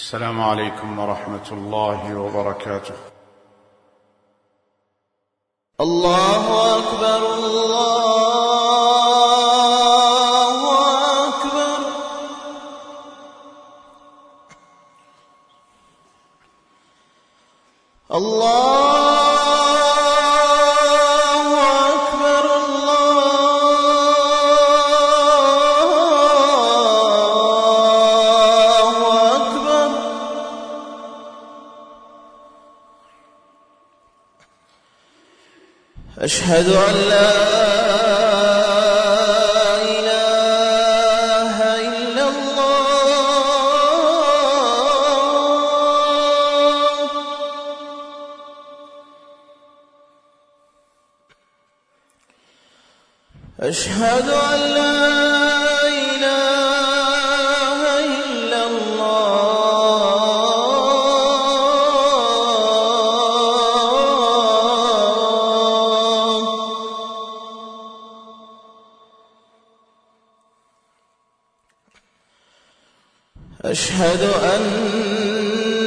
السلام عليكم ورحمة الله وبركاته. الله أكبر الله أكبر. الله أكبر الله أكبر. أشهد أن لا إله إلا الله. أشهد أن لا إله إلا الله. أشهد أن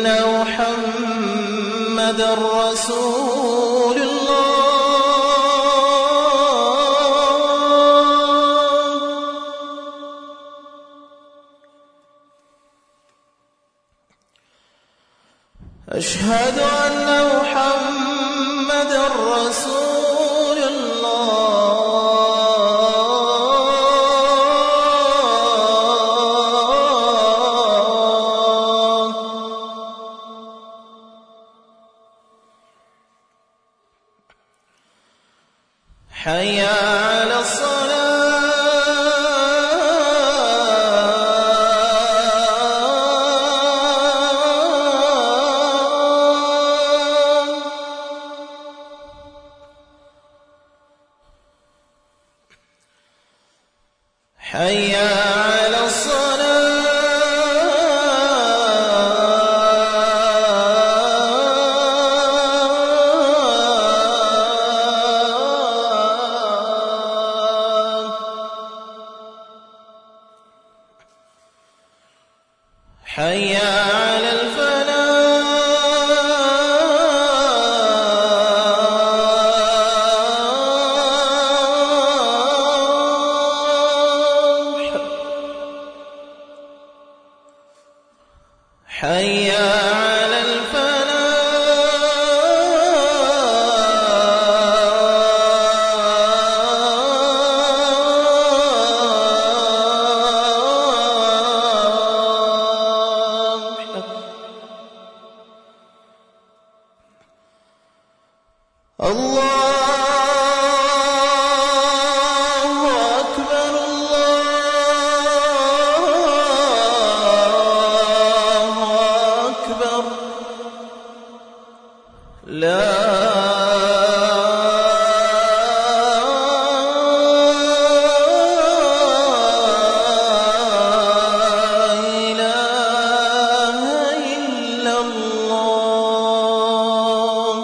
محمدًا رسول الله. أشهد أن محمدًا رسول الله. حي على الصلاة. حي على الصلاة. حي على الفلاح. حي على الفلاح. الله أكبر الله أكبر. لا إله إلا الله.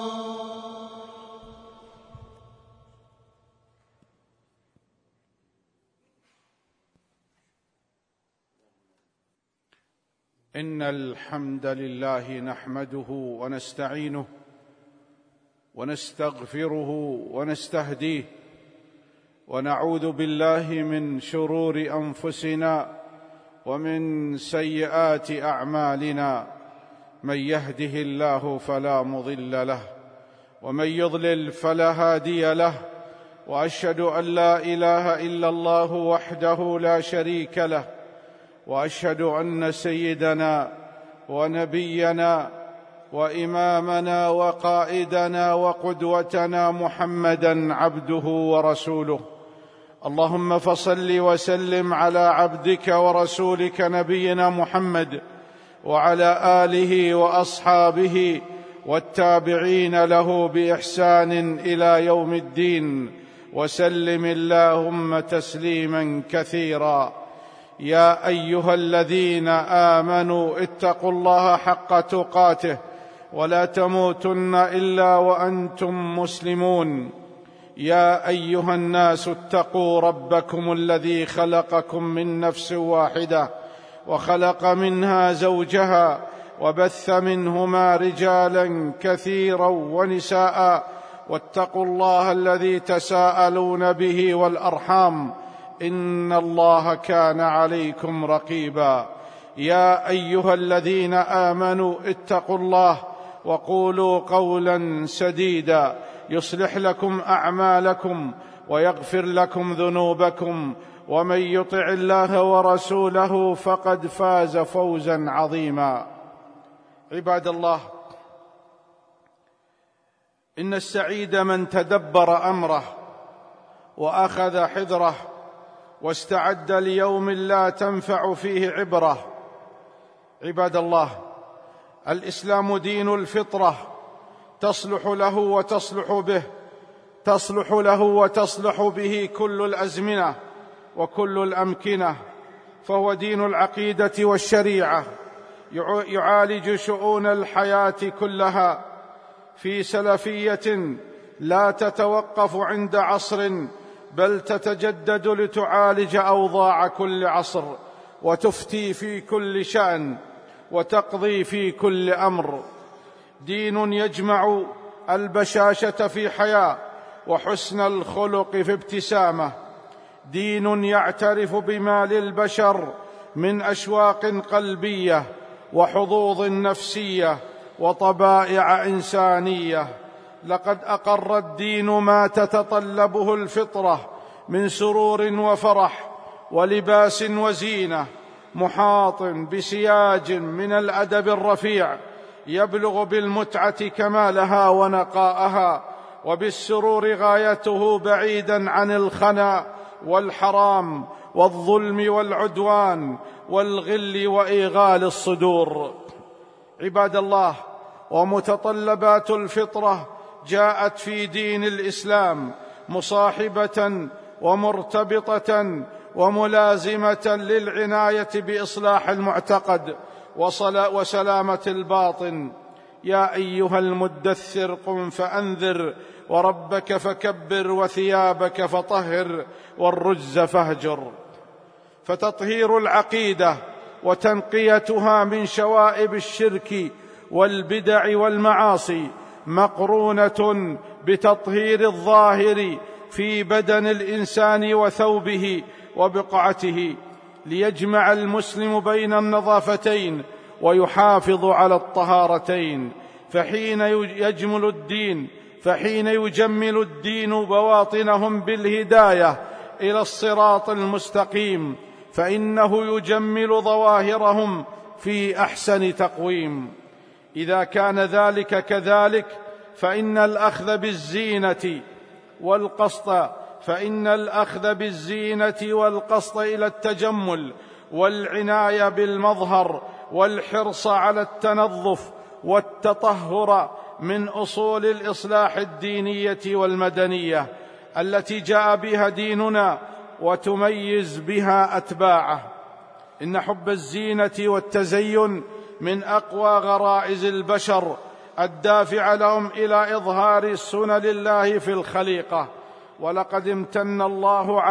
إن الحمد لله نحمده ونستعينه ونستغفره ونستهديه، ونعوذ بالله من شرور أنفسنا ومن سيئات أعمالنا. من يهده الله فلا مضل له، ومن يضلل فلا هادي له. وأشهد أن لا إله إلا الله وحده لا شريك له، وأشهد أن سيدنا ونبينا وإمامنا وقائدنا وقدوتنا محمدًا عبده ورسوله. اللهم فصل وسلم على عبدك ورسولك نبينا محمد وعلى آله وأصحابه والتابعين له بإحسان إلى يوم الدين، وسلم اللهم تسليمًا كثيرا. يا أيها الذين آمنوا اتقوا الله حق تقاته ولا تموتن إلا وأنتم مسلمون. يا أيها الناس اتقوا ربكم الذي خلقكم من نفس واحدة وخلق منها زوجها وبث منهما رجالا كثيرا ونساء واتقوا الله الذي تساءلون به والأرحام إن الله كان عليكم رقيبا. يا أيها الذين آمنوا اتقوا الله وقولوا قولا سديدا يصلح لكم أعمالكم ويغفر لكم ذنوبكم ومن يطع الله ورسوله فقد فاز فوزا عظيما. عباد الله، إن السعيد من تدبر أمره وأخذ حذره واستعد ليوم لا تنفع فيه عبره. عباد الله، الإسلام دين الفطرة، تصلح له وتصلح به كل الأزمنة وكل الأمكنة، فهو دين العقيدة والشريعة، يعالج شؤون الحياة كلها في سلفية لا تتوقف عند عصر، بل تتجدد لتعالج أوضاع كل عصر، وتفتي في كل شأن، وتقضي في كل أمر. دين يجمع البشاشة في حياة، وحسن الخلق في ابتسامة. دين يعترف بما للبشر من أشواق قلبية وحظوظ نفسية وطبائع إنسانية. لقد أقر الدين ما تتطلبه الفطرة من سرور وفرح ولباس وزينة، محاط بسياج من الأدب الرفيع يبلغ بالمتعة كمالها ونقاءها، وبالسرور غايته، بعيدا عن الخنا والحرام والظلم والعدوان والغل وإيغال الصدور. عباد الله، ومتطلبات الفطرة جاءت في دين الإسلام مصاحبة ومرتبطة وملازمة للعناية بإصلاح المعتقد وسلامة الباطن. يا أيها المدثر قم فأنذر وربك فكبر وثيابك فطهر والرجز فاهجر. فتطهير العقيدة وتنقيتها من شوائب الشرك والبدع والمعاصي مقرونة بتطهير الظاهر في بدن الإنسان وثوبه وبقعته، ليجمع المسلم بين النظافتين ويحافظ على الطهارتين. فحين يجمل الدين بواطنهم بالهداية إلى الصراط المستقيم، فإنه يجمل ظواهرهم في أحسن تقويم. إذا كان ذلك كذلك، فإن الأخذ بالزينة والقصد إلى التجمل والعناية بالمظهر والحرص على التنظف والتطهر من أصول الإصلاح الدينية والمدنية التي جاء بها ديننا وتميز بها أتباعه. إن حب الزينة والتزين من أقوى غرائز البشر الدافع لهم إلى إظهار سنن الله في الخليقة. ولقد امتن الله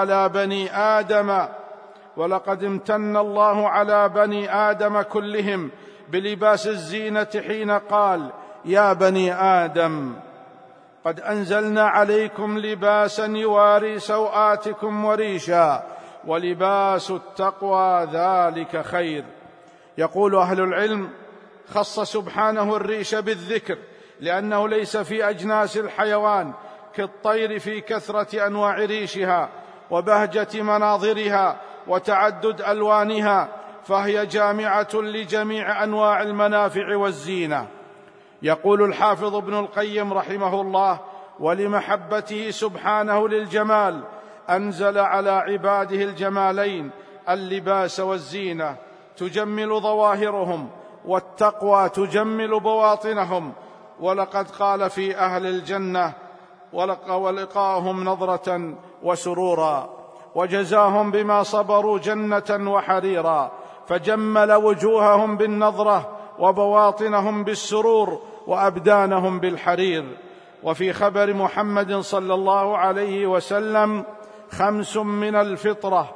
على بني آدم كلهم بلباس الزينة حين قال: يا بني آدم قد أنزلنا عليكم لباسا يواري سوآتكم وريشا ولباس التقوى ذلك خير. يقول أهل العلم: خص سبحانه الريش بالذكر لأنه ليس في أجناس الحيوان كالطير في كثرة أنواع ريشها وبهجة مناظرها وتعدد ألوانها، فهي جامعة لجميع أنواع المنافع والزينة. يقول الحافظ ابن القيم رحمه الله: ولمحبته سبحانه للجمال أنزل على عباده الجمالين، اللباس والزينة، تجمل ظواهرهم، والتقوى تجمل بواطنهم. ولقد قال في أهل الجنة: ولقاهم نظرة وسرورا، وجزاهم بما صبروا جنة وحريرا، فجمل وجوههم بالنظرة وبواطنهم بالسرور وأبدانهم بالحرير. وفي خبر محمد صلى الله عليه وسلم: 5 من الفطرة: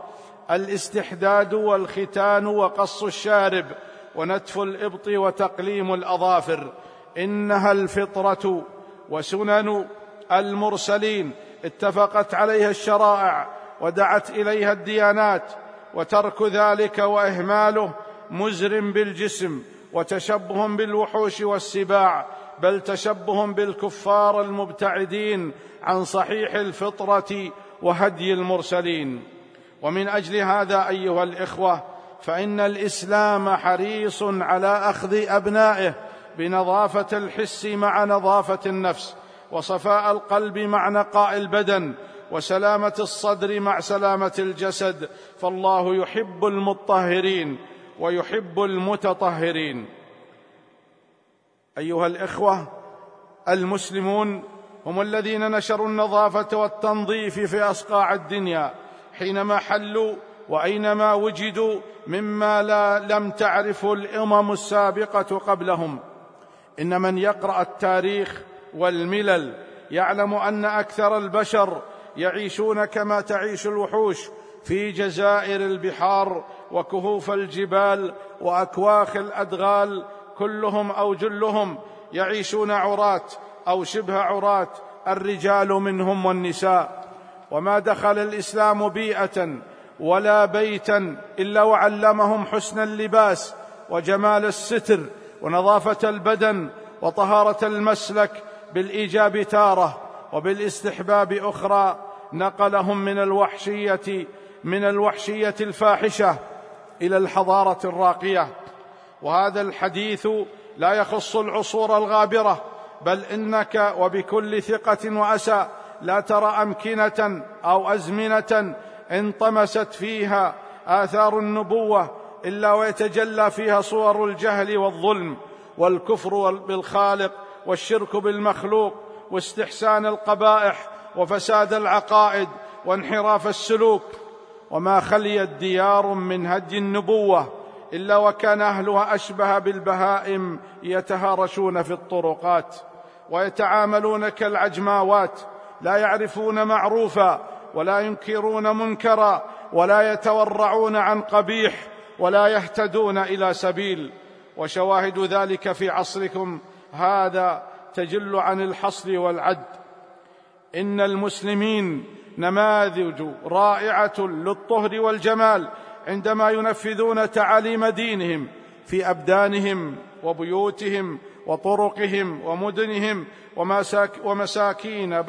الاستحداد والختان وقص الشارب ونتف الإبط وتقليم الأظافر، إنها الفطرة وسنن المرسلين اتفقت عليها الشرائع ودعت إليها الديانات، وترك ذلك وإهماله مزر بالجسم وتشبه بالوحوش والسباع، بل تشبه بالكفار المبتعدين عن صحيح الفطرة وهدي المرسلين. ومن أجل هذا أيها الإخوة، فإن الإسلام حريص على أخذ أبنائه بنظافة الحس مع نظافة النفس، وصفاء القلب مع نقاء البدن، وسلامة الصدر مع سلامة الجسد، فالله يحب المطهرين ويحب المتطهرين. أيها الإخوة، المسلمون هم الذين نشروا النظافة والتنظيف في أصقاع الدنيا حينما حلوا وأينما وجدوا، مما لم تعرفه الأمم السابقة قبلهم. إن من يقرأ التاريخ والملل يعلم أن أكثر البشر يعيشون كما تعيش الوحوش في جزائر البحار وكهوف الجبال وأكواخ الأدغال، كلهم أو جلهم يعيشون عراة أو شبه عراة، الرجال منهم والنساء. وما دخل الإسلام بيئة ولا بيتا إلا وعلمهم حسن اللباس وجمال الستر ونظافة البدن وطهارة المسلك بالإيجاب تارة وبالاستحباب أخرى، نقلهم من الوحشية الفاحشة إلى الحضارة الراقية. وهذا الحديث لا يخص العصور الغابرة، بل إنك وبكل ثقة وأسى لا ترى أمكنة أو أزمنة انطمست فيها آثار النبوة إلا ويتجلى فيها صور الجهل والظلم والكفر بالخالق والشرك بالمخلوق واستحسان القبائح وفساد العقائد وانحراف السلوك. وما خليت ديار من هدي النبوة إلا وكان أهلها أشبه بالبهائم يتهارشون في الطرقات ويتعاملون كالعجماوات، لا يعرفون معروفا ولا ينكرون منكرا ولا يتورعون عن قبيح ولا يهتدون إلى سبيل. وشواهد ذلك في عصركم هذا تجل عن الحصر والعد. إن المسلمين نماذج رائعة للطهر والجمال عندما ينفذون تعاليم دينهم في أبدانهم وبيوتهم وطرقهم ومدنهم ومساكين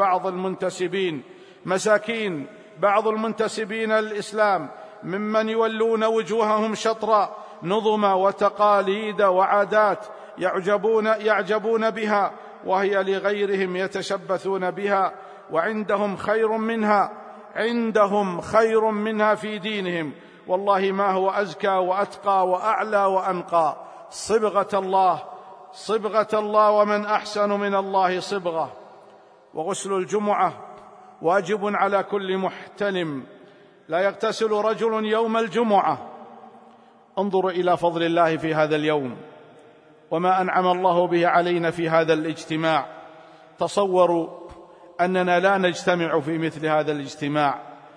بعض المنتسبين للإسلام ممن يولون وجوههم شطر نظم وتقاليد وعادات يعجبون بها، وهي لغيرهم يتشبثون بها، وعندهم خير منها في دينهم. والله ما هو أزكى وأتقى وأعلى وأنقى. صبغة الله ومن أحسن من الله صبغة. وغسل الجمعة واجب على كل محتلم، لا يغتسل رجل يوم الجمعة. انظروا إلى فضل الله في هذا اليوم وما أنعم الله به علينا في هذا الاجتماع. تصوروا أننا لا نجتمع في مثل هذا الاجتماع.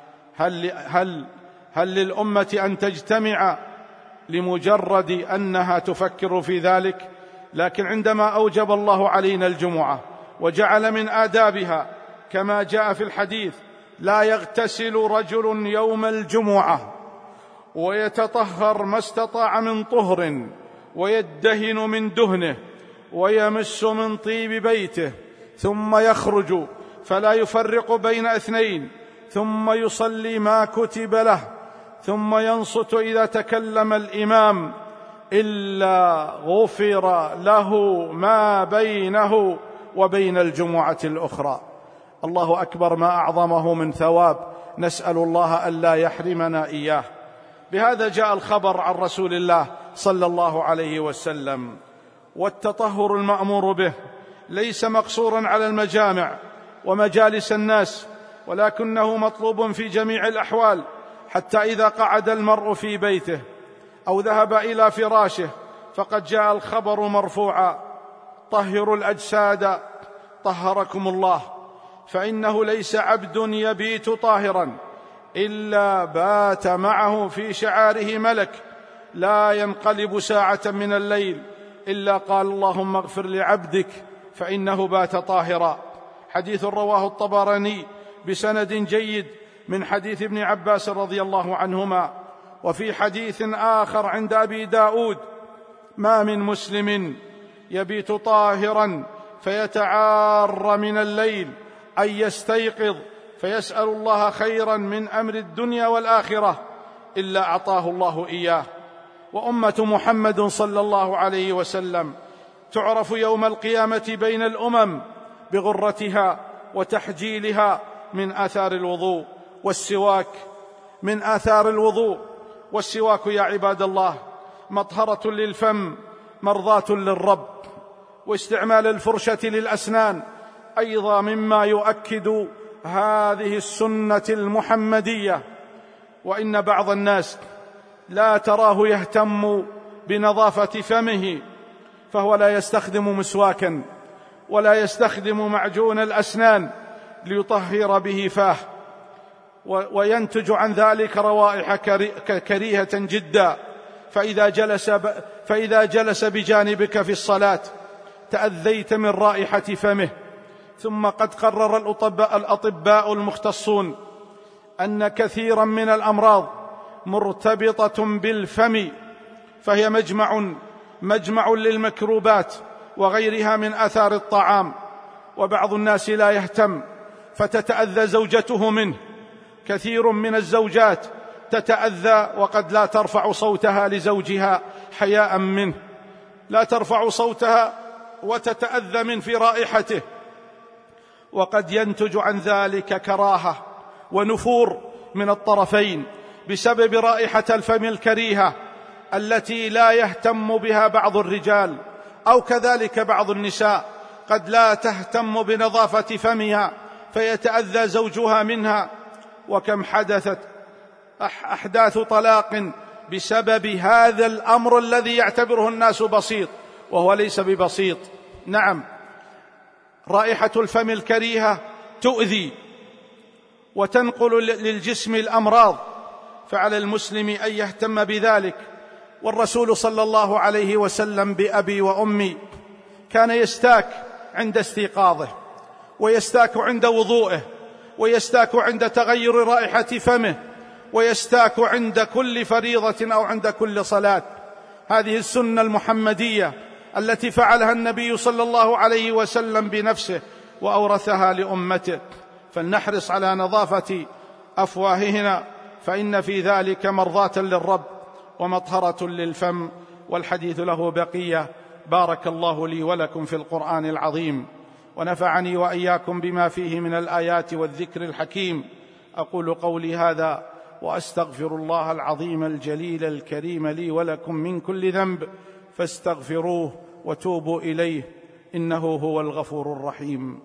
هل للأمة أن تجتمع لمجرد أنها تفكر في ذلك؟ لكن عندما أوجب الله علينا الجمعة وجعل من آدابها كما جاء في الحديث: لا يغتسل رجل يوم الجمعة ويتطهر ما استطاع من طهر ويدهن من دهنه ويمس من طيب بيته ثم يخرج فلا يفرق بين اثنين ثم يصلي ما كتب له ثم ينصت إذا تكلم الإمام إلا غفر له ما بينه وبين الجمعة الأخرى. الله أكبر، ما أعظمه من ثواب، نسأل الله ألا يحرمنا إياه. بهذا جاء الخبر عن رسول الله صلى الله عليه وسلم. والتطهر المأمور به ليس مقصورا على المجامع ومجالس الناس، ولكنه مطلوب في جميع الأحوال، حتى إذا قعد المرء في بيته أو ذهب إلى فراشه، فقد جاء الخبر مرفوعا: طهروا الأجساد طهركم الله. فإنه ليس عبد يبيت طاهرا إلا بات معه في شعاره ملك لا ينقلب ساعة من الليل إلا قال اللهم اغفر لعبدك فإنه بات طاهرا. حديث رواه الطبراني بسند جيد من حديث ابن عباس رضي الله عنهما. وفي حديث آخر عند أبي داود: ما من مسلم يبيت طاهرا فيتعار من الليل أن يستيقظ فيسأل الله خيرا من أمر الدنيا والآخرة إلا أعطاه الله إياه. وأمة محمد صلى الله عليه وسلم تعرف يوم القيامة بين الأمم بغرتها وتحجيلها من آثار الوضوء والسواك. من آثار الوضوء والسواك يا عباد الله مطهرة للفم مرضاة للرب. واستعمال الفرشة للأسنان أيضا مما يؤكد هذه السنة المحمدية. وإن بعض الناس لا تراه يهتم بنظافة فمه، فهو لا يستخدم مسواكا ولا يستخدم معجون الأسنان ليطهر به فاه، وينتج عن ذلك روائح كريهة جدا. فإذا جلس بجانبك في الصلاة تأذيت من رائحة فمه. ثم قد قرر الأطباء المختصون أن كثيرا من الأمراض مرتبطة بالفم، فهي مجمع للميكروبات وغيرها من آثار الطعام. وبعض الناس لا يهتم فتتأذى زوجته منه. كثير من الزوجات تتأذى وقد لا ترفع صوتها لزوجها حياء منه، لا ترفع صوتها وتتأذى من في رائحته، وقد ينتج عن ذلك كراهة ونفور من الطرفين بسبب رائحة الفم الكريهة التي لا يهتم بها بعض الرجال، أو كذلك بعض النساء قد لا تهتم بنظافة فمها فيتأذى زوجها منها. وكم حدثت أحداث طلاق بسبب هذا الأمر الذي يعتبره الناس بسيط وهو ليس ببسيط. نعم، رائحة الفم الكريهة تؤذي وتنقل للجسم الأمراض، فعلى المسلم أن يهتم بذلك. والرسول صلى الله عليه وسلم بأبي وأمي كان يستاك عند استيقاظه، ويستاك عند وضوئه، ويستاك عند تغير رائحة فمه، ويستاك عند كل فريضة أو عند كل صلاة. هذه السنة المحمدية التي فعلها النبي صلى الله عليه وسلم بنفسه وأورثها لأمته. فلنحرص على نظافة أفواهنا، فإن في ذلك مرضاة للرب ومطهرة للفم. والحديث له بقية. بارك الله لي ولكم في القرآن العظيم، ونفعني وإياكم بما فيه من الآيات والذكر الحكيم. أقول قولي هذا وأستغفر الله العظيم الجليل الكريم لي ولكم من كل ذنب، فاستغفروه وتوبوا إليه إنه هو الغفور الرحيم.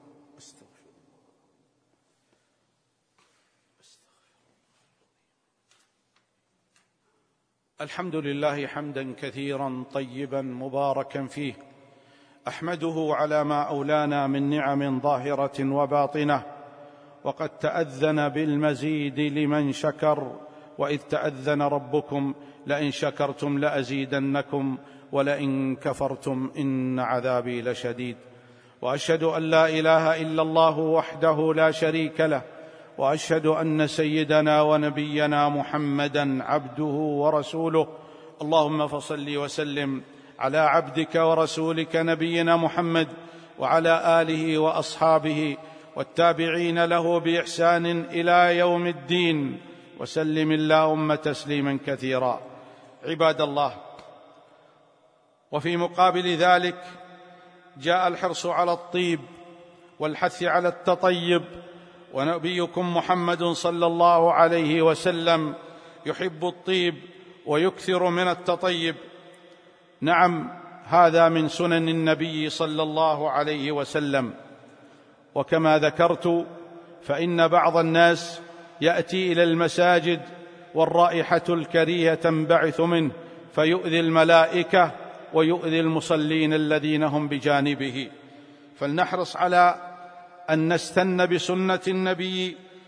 الحمد لله حمدا كثيرا طيبا مباركا فيه، أحمده على ما أولانا من نعم ظاهرة وباطنة، وقد تأذن بالمزيد لمن شكر. وإذ تأذن ربكم لئن شكرتم لأزيدنكم ولئن كفرتم إن عذابي لشديد. وأشهد أن لا إله إلا الله وحده لا شريك له، وأشهد أن سيدنا ونبينا محمدا عبده ورسوله. اللهم فصل وسلم على عبدك ورسولك نبينا محمد وعلى آله وأصحابه والتابعين له بإحسان إلى يوم الدين، وسلم اللهم تسليما كثيرا. عباد الله، وفي مقابل ذلك جاء الحرص على الطيب والحث على التطيب، ونبيكم محمد صلى الله عليه وسلم يحب الطيب ويكثر من التطيب. نعم، هذا من سنن النبي صلى الله عليه وسلم. وكما ذكرت فإن بعض الناس يأتي إلى المساجد والرائحة الكريهة تنبعث منه فيؤذي الملائكة ويؤذي المصلين الذين هم بجانبه. فلنحرص على أن نستن بسنة النبي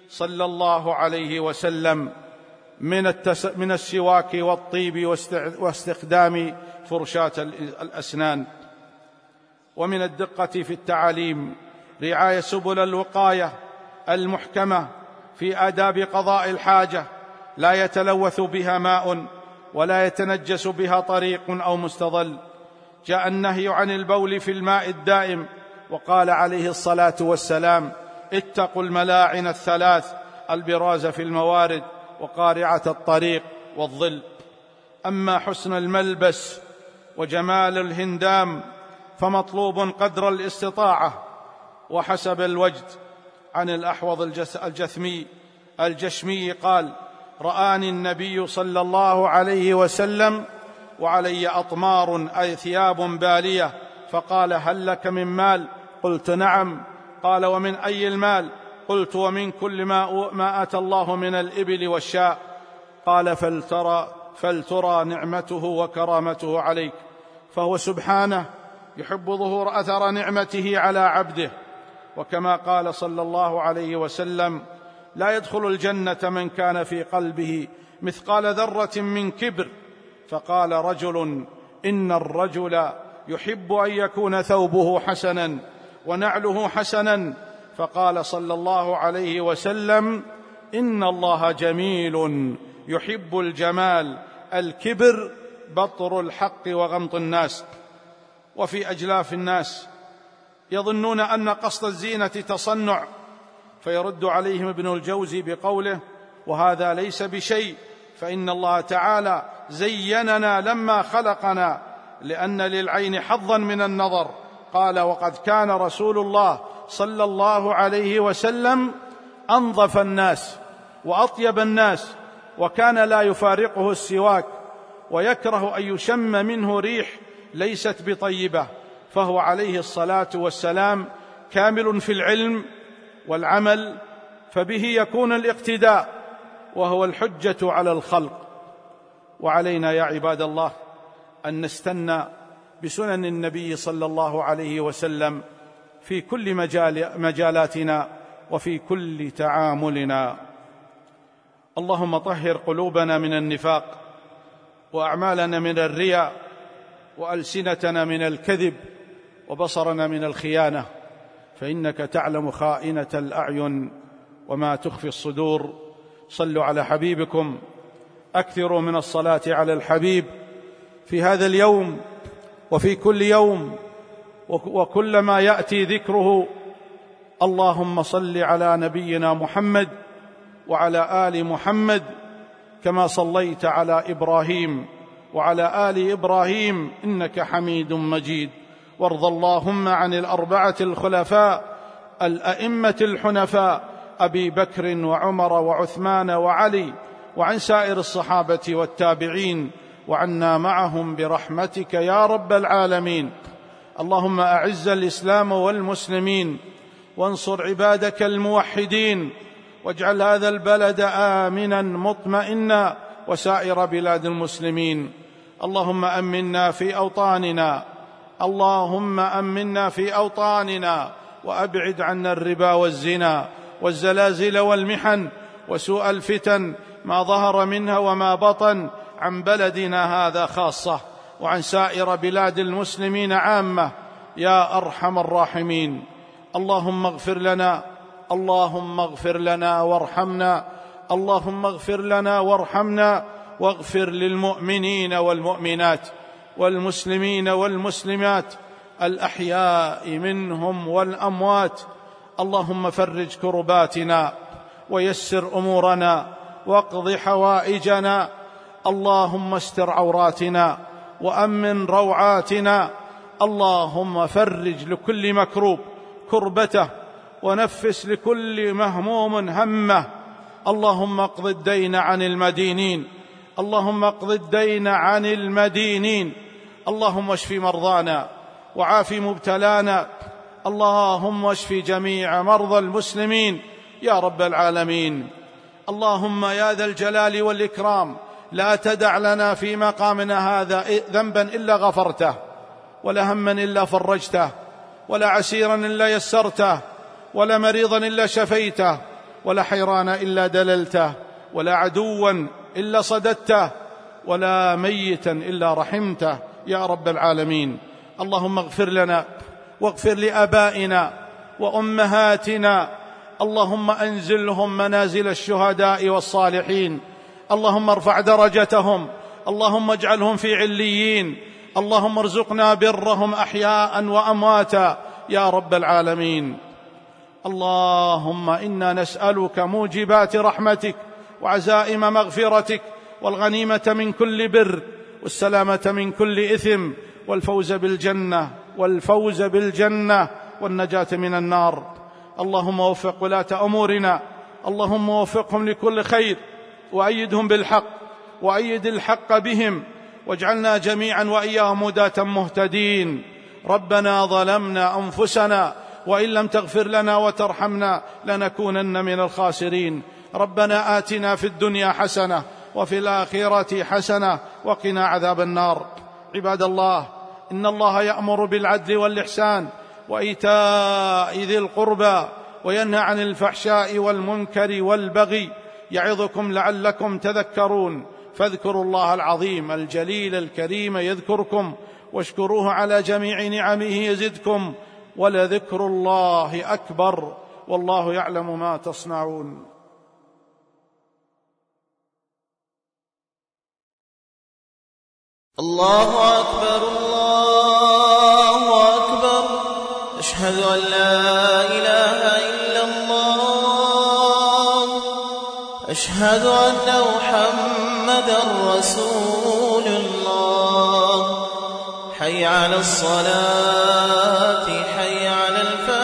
صلى الله عليه وسلم من السواك والطيب واستخدام فرشاة الأسنان. ومن الدقة في التعاليم رعاية سبل الوقاية المحكمة في آداب قضاء الحاجة، لا يتلوث بها ماء ولا يتنجس بها طريق أو مستظل. جاء النهي عن البول في الماء الدائم، وقال عليه الصلاة والسلام: اتقوا الملاعن الثلاث، البراز في الموارد وقارعة الطريق والظل. أما حسن الملبس وجمال الهندام فمطلوب قدر الاستطاعة وحسب الوجد. عن الأحوض الجشمي قال: رآني النبي صلى الله عليه وسلم وعلي أطمار أي ثياب بالية، فقال: هل لك من مال؟ قلت: نعم. قال: ومن أي المال؟ قلت: ومن كل ما آتى الله من الإبل والشاء. قال: فلترى نعمته وكرامته عليك. فهو سبحانه يحب ظهور أثر نعمته على عبده، وكما قال صلى الله عليه وسلم: لا يدخل الجنة من كان في قلبه مثقال ذرة من كبر. فقال رجل: إن الرجل يحب أن يكون ثوبه حسنا ونعله حسنا. فقال صلى الله عليه وسلم: إن الله جميل يحب الجمال. الكبر بطر الحق وغمط الناس. وفي أجلاف الناس يظنون أن قصد الزينة تصنع، فيرد عليهم ابن الجوزي بقوله: وهذا ليس بشيء، فإن الله تعالى زيننا لما خلقنا لأن للعين حظا من النظر. قال: وقد كان رسول الله صلى الله عليه وسلم أنظف الناس وأطيب الناس، وكان لا يفارقه السواك، ويكره أن يشم منه ريح ليست بطيبة. فهو عليه الصلاة والسلام كامل في العلم والعمل، فبه يكون الاقتداء، وهو الحجة على الخلق. وعلينا يا عباد الله أن نستنى بسنن النبي صلى الله عليه وسلم في كل مجالاتنا وفي كل تعاملنا. اللهم طهر قلوبنا من النفاق، وأعمالنا من الرياء، وألسنتنا من الكذب، وبصرنا من الخيانة، فإنك تعلم خائنة الأعين وما تخفي الصدور. صلوا على حبيبكم، أكثروا من الصلاة على الحبيب في هذا اليوم وفي كل يوم وكلما يأتي ذكره. اللهم صل على نبينا محمد وعلى آل محمد كما صليت على إبراهيم وعلى آل إبراهيم إنك حميد مجيد. وارض اللهم عن الأربعة الخلفاء الأئمة الحنفاء أبي بكر وعمر وعثمان وعلي، وعن سائر الصحابة والتابعين، وعنا معهم برحمتك يا رب العالمين. اللهم أعز الإسلام والمسلمين، وانصر عبادك الموحدين، واجعل هذا البلد آمنا مطمئنا وسائر بلاد المسلمين. اللهم أمنا في أوطاننا، اللهم أمنا في أوطاننا، وأبعد عنا الربا والزنا والزلازل والمحن وسوء الفتن ما ظهر منها وما بطن عن بلدنا هذا خاصة، وعن سائر بلاد المسلمين عامة يا أرحم الراحمين. اللهم اغفر لنا، اللهم اغفر لنا وارحمنا، اللهم اغفر لنا وارحمنا، واغفر للمؤمنين والمؤمنات والمسلمين والمسلمات الأحياء منهم والأموات. اللهم فرج كرباتنا ويسر أمورنا واقض حوائجنا. اللهم استر عوراتنا وأمن روعاتنا. اللهم فرج لكل مكروب كربته، ونفس لكل مهموم همه. اللهم اقض الدين عن المدينين، اللهم اقض الدين عن المدينين. اللهم اشف مرضانا وعاف مبتلانا. اللهم اشف جميع مرضى المسلمين يا رب العالمين. اللهم يا ذا الجلال والإكرام لا تدع لنا في مقامنا هذا ذنبا إلا غفرته، ولا هما إلا فرجته، ولا عسيرا إلا يسرته، ولا مريضا إلا شفيته، ولا حيران إلا دللته، ولا عدوا إلا صددته، ولا ميتا إلا رحمته يا رب العالمين. اللهم اغفر لنا واغفر لآبائنا وأمهاتنا، اللهم أنزلهم منازل الشهداء والصالحين، اللهم ارفع درجتهم، اللهم اجعلهم في عليين، اللهم ارزقنا برهم أحياء وأمواتا يا رب العالمين. اللهم إنا نسألك موجبات رحمتك وعزائم مغفرتك والغنيمة من كل بر والسلامة من كل إثم والفوز بالجنة والنجاة من النار. اللهم وفق ولاة أمورنا، اللهم وفقهم لكل خير، وأيدهم بالحق، وأيد الحق بهم، واجعلنا جميعا وإياهم هداة مهتدين. ربنا ظلمنا أنفسنا وإن لم تغفر لنا وترحمنا لنكونن من الخاسرين. ربنا آتنا في الدنيا حسنة وفي الآخرة حسنة وقنا عذاب النار. عباد الله، إن الله يأمر بالعدل والإحسان وإيتاء ذي القربى وينهى عن الفحشاء والمنكر والبغي، يعظكم لعلكم تذكرون. فاذكروا الله العظيم الجليل الكريم يذكركم، واشكروه على جميع نعمه يزدكم، ولذكر الله أكبر، والله يعلم ما تصنعون. الله أكبر الله أكبر، أشهد أن لا إله إلا الله، أشهد أن محمدا رسول الله. حي على الصلاة حي على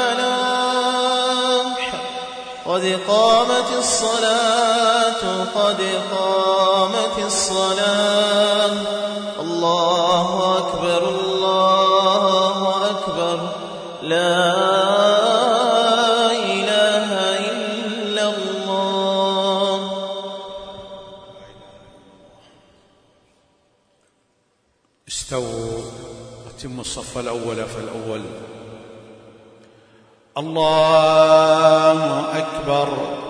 الفلاح، قد قامت الصلاة قد قامت الصلاة. الله أكبر الله أكبر، لا إله إلا الله. استووا واتموا الصف الأول فالأول. الله أكبر.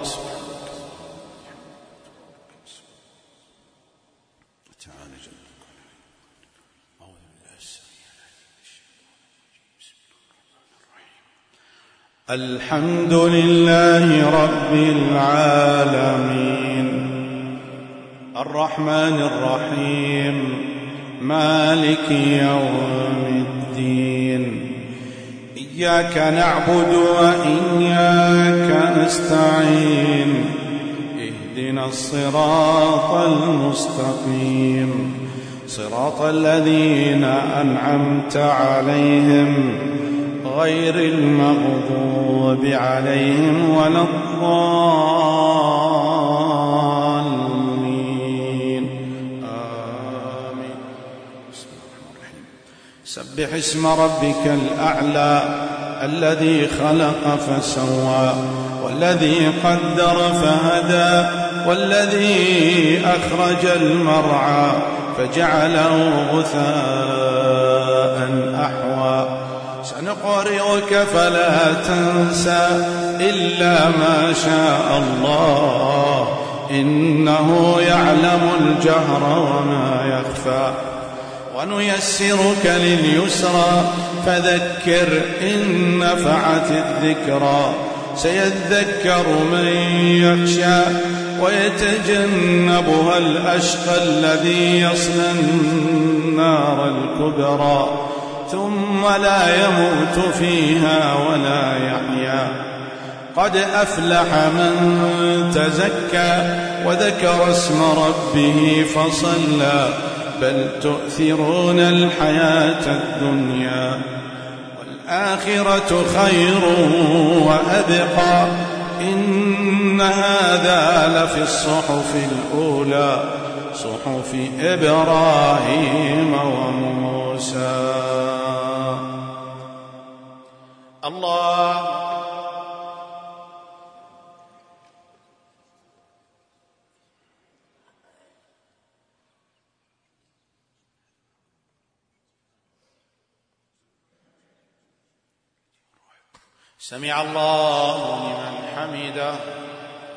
الحمد لله رب العالمين، الرحمن الرحيم، مالك يوم الدين. إياك نعبد وإياك نستعين، اهدنا الصراط المستقيم، صراط الذين أنعمت عليهم غير المغضوب عليهم ولا الضالين. آمين. بسم الله الرحمن الرحيم. سبح اسم ربك الأعلى الذي خلق فسوى، والذي قدر فهدى، والذي أخرج المرعى فجعله غثاء أحوى. سنقرئك فلا تنسى إلا ما شاء الله، إنه يعلم الجهر وما يخفى. ونيسرك لليسرى فذكر إن نفعت الذكرى. سيذكر من يخشى ويتجنبها الأشقى الذي يصلى النار الكبرى، ثم لا يموت فيها ولا يحيا. قد أفلح من تزكى وذكر اسم ربه فصلى، بل تؤثرون الحياة الدنيا والآخرة خير وأبقى. إن هذا لفي الصحف الأولى، صحف إبراهيم وموسى. الله سمع الله لمن حمده.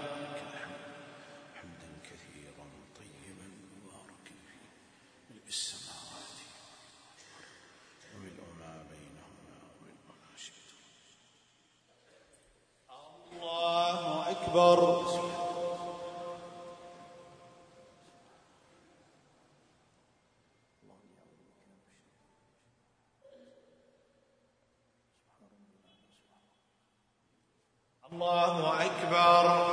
أكبر. الله أكبر.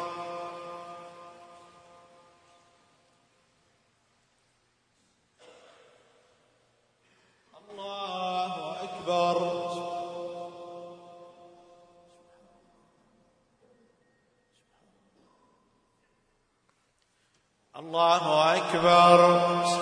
الله أكبر. الله أكبر.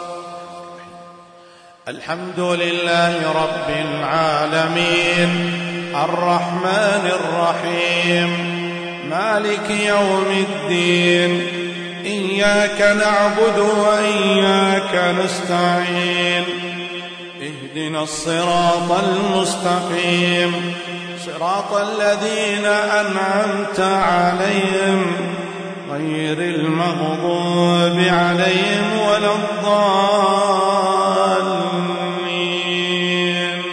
الحمد لله رب العالمين الرحمن الرحيم مالك يوم الدين إياك نعبد وإياك نستعين اهدنا الصراط المستقيم صراط الذين أنعمت عليهم غير المغضوب عليهم ولا الضالين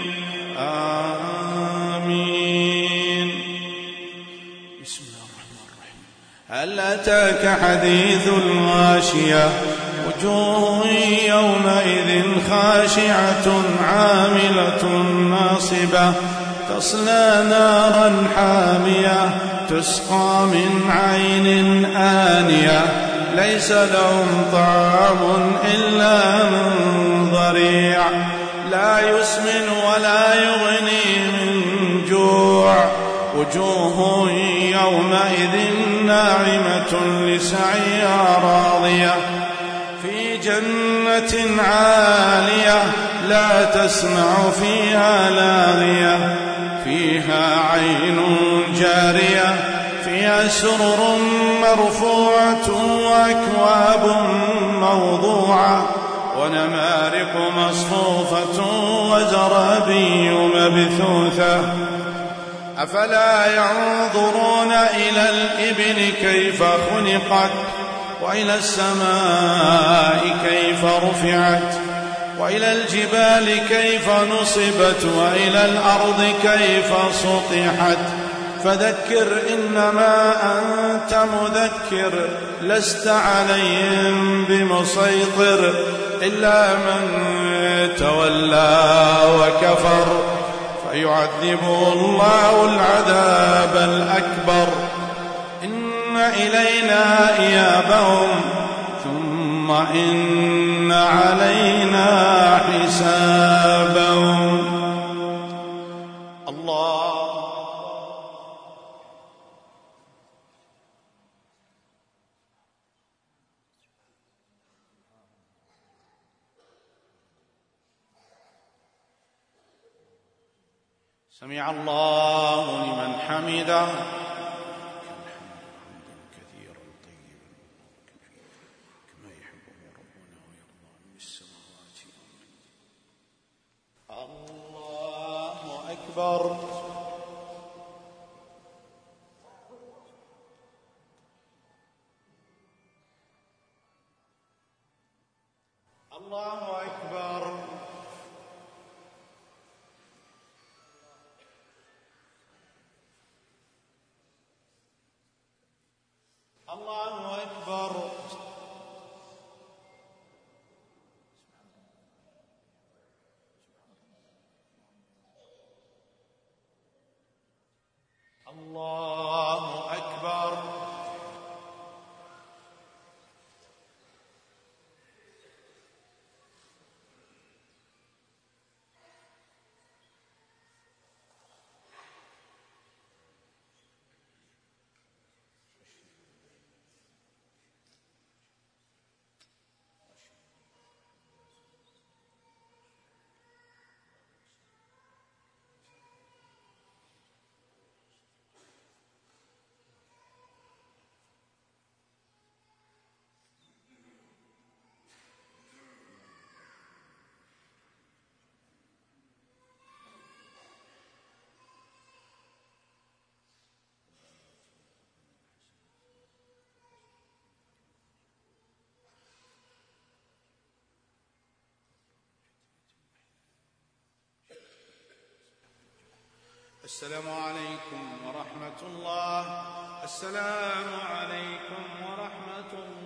آمين. بسم الله الرحمن الرحيم. هل أتاك حديث الغاشية وجوه يومئذ خاشعة عاملة ناصبة تصلى نارا حامية تسقى من عين آنية ليس لهم طعام إلا من ضريع لا يسمن ولا يغني من جوع وجوه يومئذ ناعمة لسعيها راضية في جنة عالية لا تسمع فيها لاغية فيها عين جارية فيها سرر مرفوعة وأكواب موضوعة ونمارق مصفوفة وزرابي مبثوثة أفلا ينظرون إلى الإبل كيف خلقت وإلى السماء كيف رفعت وإلى الجبال كيف نصبت وإلى الأرض كيف سطحت فذكر إنما أنت مذكر لست عليهم بمسيطر إلا من تولى وكفر فيعذبه الله العذاب الأكبر إن إلينا إيابهم ثم إن علينا حسابهم. الله سمع الله لمن حمده. الله أكبر. الله أكبر. الله أكبر. الله أكبر. السلام عليكم ورحمة الله. السلام عليكم ورحمة الله.